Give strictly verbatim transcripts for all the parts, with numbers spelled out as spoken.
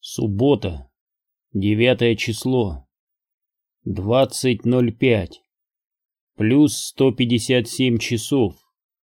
Суббота, девятое число, двадцать ноль пять, плюс сто пятьдесят семь часов.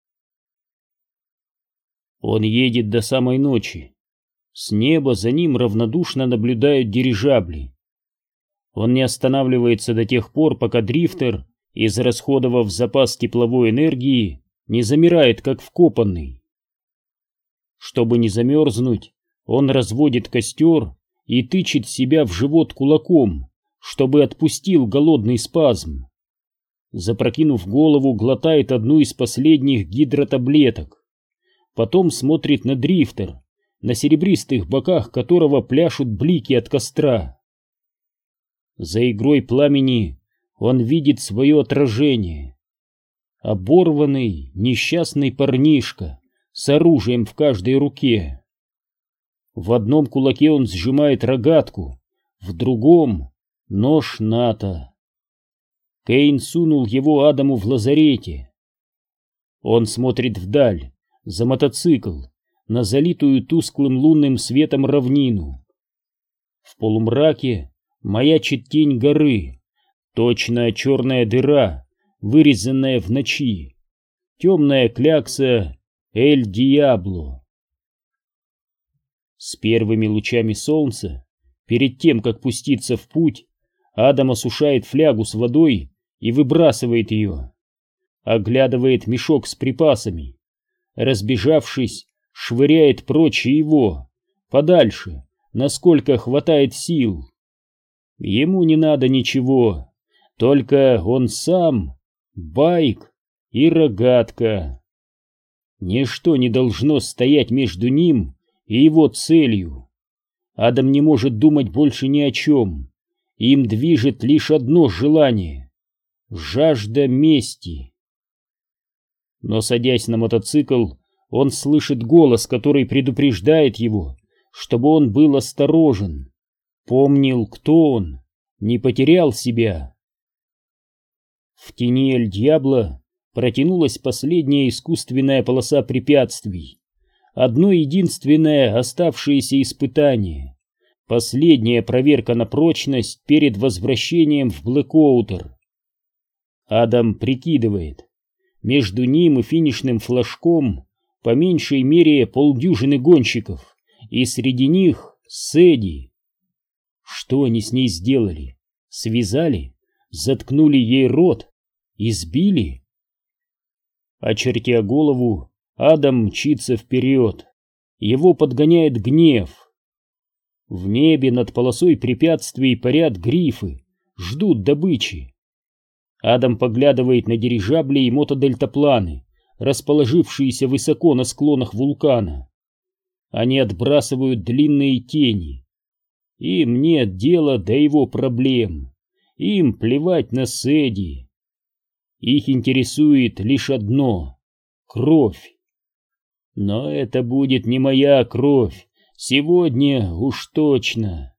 Он едет до самой ночи. С неба за ним равнодушно наблюдают дирижабли. Он не останавливается до тех пор, пока дрифтер, израсходовав запас тепловой энергии, не замирает, как вкопанный. Чтобы не замерзнуть, он разводит костер и тычет себя в живот кулаком, чтобы отпустил голодный спазм. Запрокинув голову, глотает одну из последних гидротаблеток. Потом смотрит на дрифтер, на серебристых боках которого пляшут блики от костра. За игрой пламени он видит свое отражение. Оборванный, несчастный парнишка с оружием в каждой руке. В одном кулаке он сжимает рогатку, в другом — нож НАТО. Кейн сунул его Адаму в лазарете. Он смотрит вдаль, за мотоцикл, на залитую тусклым лунным светом равнину. В полумраке маячит тень горы, точная черная дыра, вырезанная в ночи, темная клякса Эль Диабло. С первыми лучами солнца, перед тем, как пуститься в путь, Адам осушает флягу с водой и выбрасывает ее. Оглядывает мешок с припасами. Разбежавшись, швыряет прочь его, подальше, насколько хватает сил. Ему не надо ничего, только он сам, байк и рогатка. Ничто не должно стоять между ним и его целью. Адам не может думать больше ни о чем. Им движет лишь одно желание — жажда мести. Но, садясь на мотоцикл, он слышит голос, который предупреждает его, чтобы он был осторожен, помнил, кто он, не потерял себя. В тени Эль Диабло протянулась последняя искусственная полоса препятствий. Одно единственное оставшееся испытание, последняя проверка на прочность перед возвращением в Блэкоутер. Адам прикидывает, между ним и финишным флажком по меньшей мере полдюжины гонщиков, и среди них Сэдди. Что они с ней сделали? Связали? Заткнули ей рот? Избили? Очертя голову, Адам мчится вперед. Его подгоняет гнев. В небе над полосой препятствий парят грифы, ждут добычи. Адам поглядывает на дирижабли и мотодельтапланы, расположившиеся высоко на склонах вулкана. Они отбрасывают длинные тени. Им нет дела до его проблем. Им плевать на Сэдди. Их интересует лишь одно — кровь. Но это будет не моя кровь, сегодня уж точно.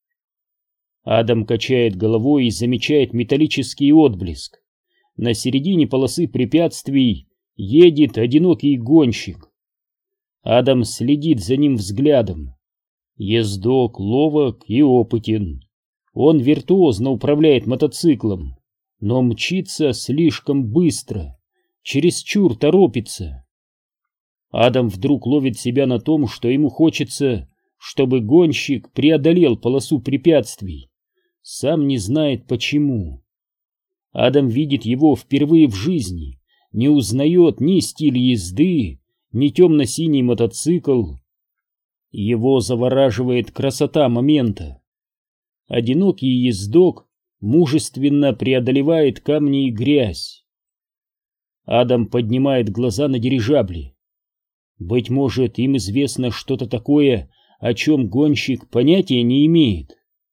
Адам качает головой и замечает металлический отблеск. На середине полосы препятствий едет одинокий гонщик. Адам следит за ним взглядом. Ездок ловок и опытен. Он виртуозно управляет мотоциклом, но мчится слишком быстро, чересчур торопится. Адам вдруг ловит себя на том, что ему хочется, чтобы гонщик преодолел полосу препятствий. Сам не знает почему. Адам видит его впервые в жизни, не узнает ни стиль езды, ни темно-синий мотоцикл. Его завораживает красота момента. Одинокий ездок мужественно преодолевает камни и грязь. Адам поднимает глаза на дирижабли. Быть может, им известно что-то такое, о чем гонщик понятия не имеет.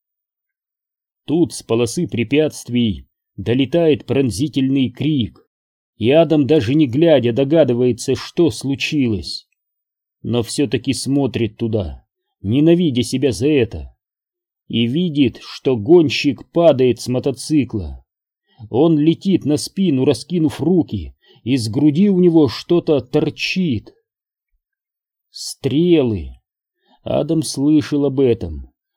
Тут с полосы препятствий долетает пронзительный крик, и Адам, даже не глядя, догадывается, что случилось. Но все-таки смотрит туда, ненавидя себя за это, и видит, что гонщик падает с мотоцикла. Он летит на спину, раскинув руки, из груди у него что-то торчит. Стрелы. Адам слышал об этом.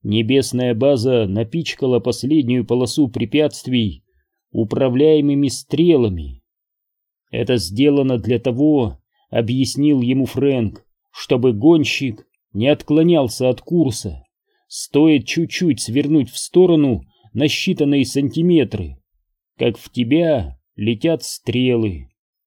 Небесная база напичкала последнюю полосу препятствий управляемыми стрелами. Это сделано для того, объяснил ему Фрэнк, чтобы гонщик не отклонялся от курса. Стоит чуть-чуть свернуть в сторону на считанные сантиметры, как в тебя летят стрелы.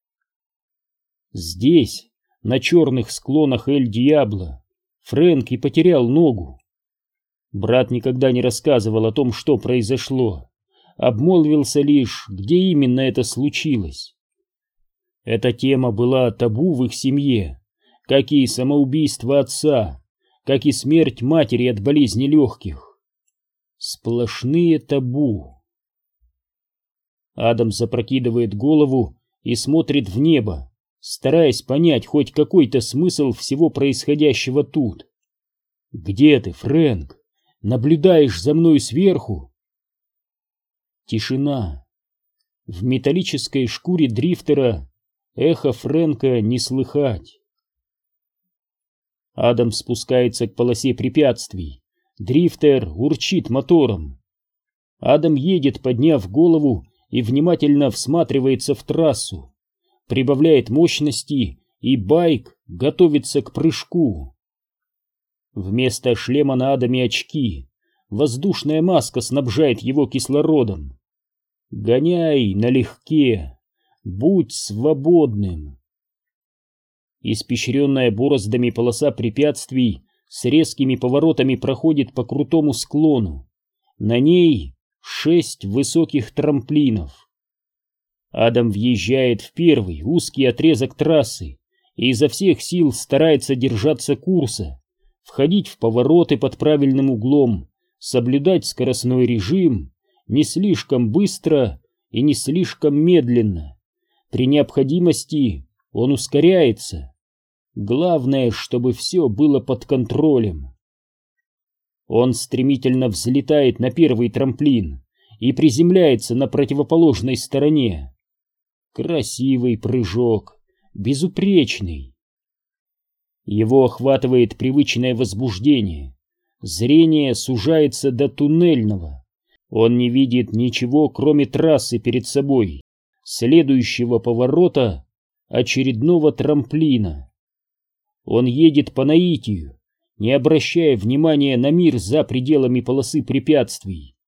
Здесь, на черных склонах Эль-Диабло, Фрэнк и потерял ногу. Брат никогда не рассказывал о том, что произошло, обмолвился лишь, где именно это случилось. Эта тема была табу в их семье, как и самоубийство отца, как и смерть матери от болезни легких. Сплошные табу. Адам запрокидывает голову и смотрит в небо, стараясь понять хоть какой-то смысл всего происходящего тут. «Где ты, Фрэнк? Наблюдаешь за мной сверху?» Тишина. В металлической шкуре дрифтера эхо Фрэнка не слыхать. Адам спускается к полосе препятствий. Дрифтер урчит мотором. Адам едет, подняв голову, и внимательно всматривается в трассу. Прибавляет мощности, и байк готовится к прыжку. Вместо шлема на Адаме очки. Воздушная маска снабжает его кислородом. Гоняй налегке, будь свободным. Испещренная бороздами полоса препятствий с резкими поворотами проходит по крутому склону. На ней шесть высоких трамплинов. Адам въезжает в первый узкий отрезок трассы и изо всех сил старается держаться курса, входить в повороты под правильным углом, соблюдать скоростной режим не слишком быстро и не слишком медленно. При необходимости он ускоряется. Главное, чтобы все было под контролем. Он стремительно взлетает на первый трамплин и приземляется на противоположной стороне. Красивый прыжок, безупречный. Его охватывает привычное возбуждение. Зрение сужается до туннельного. Он не видит ничего, кроме трассы перед собой, следующего поворота, очередного трамплина. Он едет по наитию, не обращая внимания на мир за пределами полосы препятствий.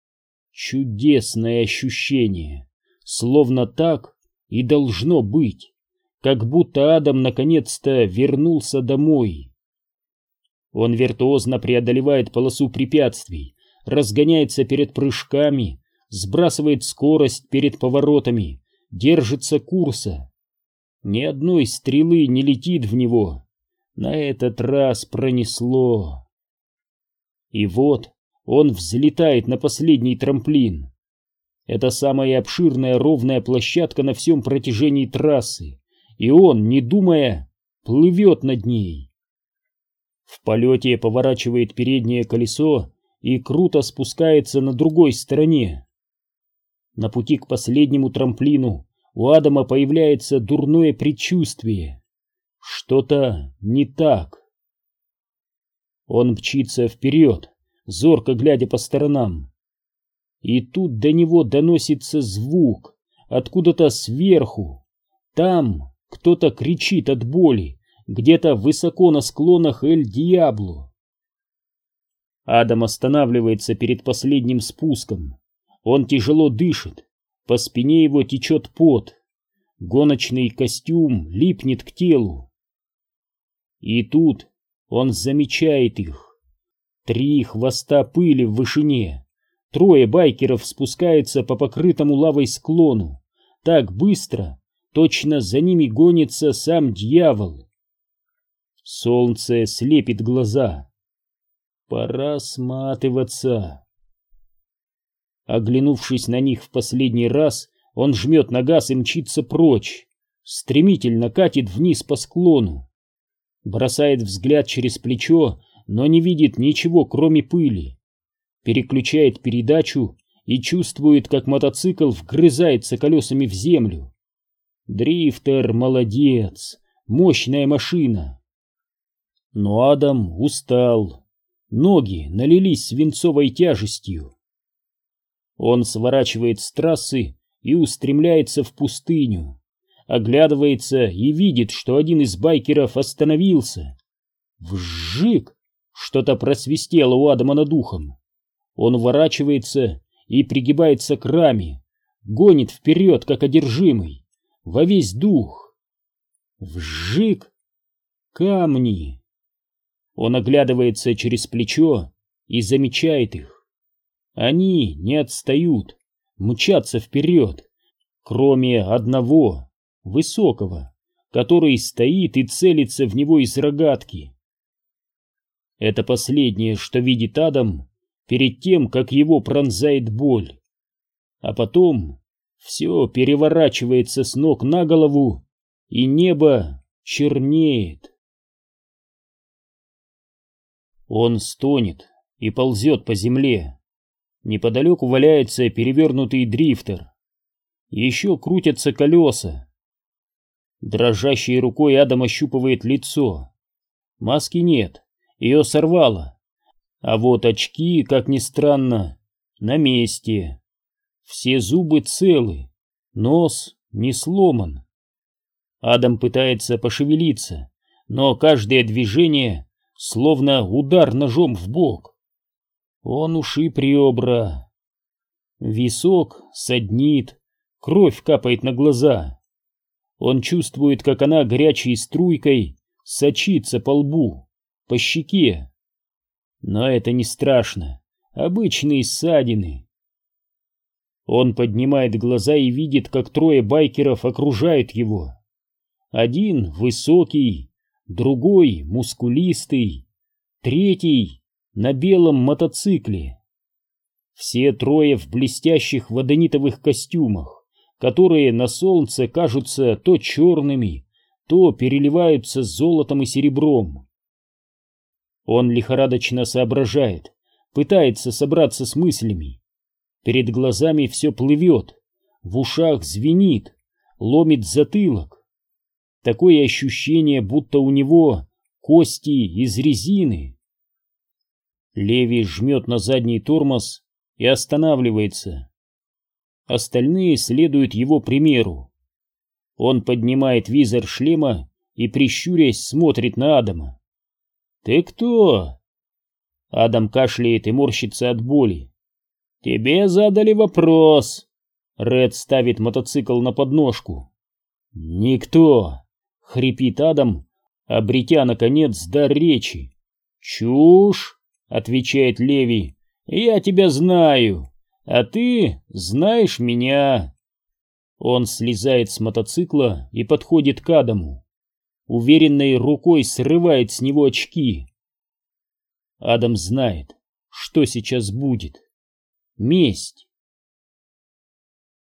Чудесное ощущение, словно так и должно быть, как будто Адам наконец-то вернулся домой. Он виртуозно преодолевает полосу препятствий, разгоняется перед прыжками, сбрасывает скорость перед поворотами, держится курса. Ни одной стрелы не летит в него. На этот раз пронесло. И вот он взлетает на последний трамплин. Это самая обширная ровная площадка на всем протяжении трассы, и он, не думая, плывет над ней. В полете поворачивает переднее колесо и круто спускается на другой стороне. На пути к последнему трамплину у Адама появляется дурное предчувствие. Что-то не так. Он мчится вперед, зорко глядя по сторонам. И тут до него доносится звук откуда-то сверху. Там кто-то кричит от боли, где-то высоко на склонах Эль-Диабло. Адам останавливается перед последним спуском. Он тяжело дышит, по спине его течет пот. Гоночный костюм липнет к телу. И тут он замечает их. Три хвоста пыли в вышине. Трое байкеров спускаются по покрытому лавой склону. Так быстро, точно за ними гонится сам дьявол. Солнце слепит глаза. Пора сматываться. Оглянувшись на них в последний раз, он жмет на газ и мчится прочь. Стремительно катит вниз по склону. Бросает взгляд через плечо, но не видит ничего, кроме пыли. Переключает передачу и чувствует, как мотоцикл вгрызается колесами в землю. Дрифтер молодец, мощная машина. Но Адам устал. ноги налились свинцовой тяжестью. Он сворачивает с трассы и устремляется в пустыню, оглядывается и видит, что один из байкеров остановился. Вжик! Что-то просвистело у Адама над ухом. Он уворачивается и пригибается к раме, гонит вперед, как одержимый, во весь дух. Вжик! Камни! Он оглядывается через плечо и замечает их. Они не отстают, мчатся вперед, кроме одного, высокого, который стоит и целится в него из рогатки. Это последнее, что видит Адам перед тем, как его пронзает боль. А потом все переворачивается с ног на голову, и небо чернеет. Он стонет и ползет по земле. Неподалеку валяется перевернутый дрифтер. Еще крутятся колеса. Дрожащей рукой Адам ощупывает лицо. Маски нет, ее сорвало. А вот очки, как ни странно, на месте. Все зубы целы, нос не сломан. Адам пытается пошевелиться, но каждое движение словно удар ножом в бок. Он ушиб ребра. Висок саднит, кровь капает на глаза. Он чувствует, как она горячей струйкой сочится по лбу, по щеке. Но это не страшно, обычные ссадины. Он поднимает глаза и видит, как трое байкеров окружают его. Один высокий, другой мускулистый, третий на белом мотоцикле. Все трое в блестящих водонитовых костюмах, которые на солнце кажутся то черными, то переливаются золотом и серебром. Он лихорадочно соображает, пытается собраться с мыслями. Перед глазами все плывет, в ушах звенит, ломит затылок. Такое ощущение, будто у него кости из резины. Леви жмет на задний тормоз и останавливается. Остальные следуют его примеру. Он поднимает визор шлема и, прищурясь, смотрит на Адама. «Ты кто?» Адам кашляет и морщится от боли. «Тебе задали вопрос». Ред ставит мотоцикл на подножку. «Никто!» — хрипит Адам, обретя, наконец, дар речи. «Чушь!» — отвечает Леви. «Я тебя знаю, а ты знаешь меня». Он слезает с мотоцикла и подходит к Адаму. Уверенной рукой срывает с него очки. Адам знает, что сейчас будет. Месть.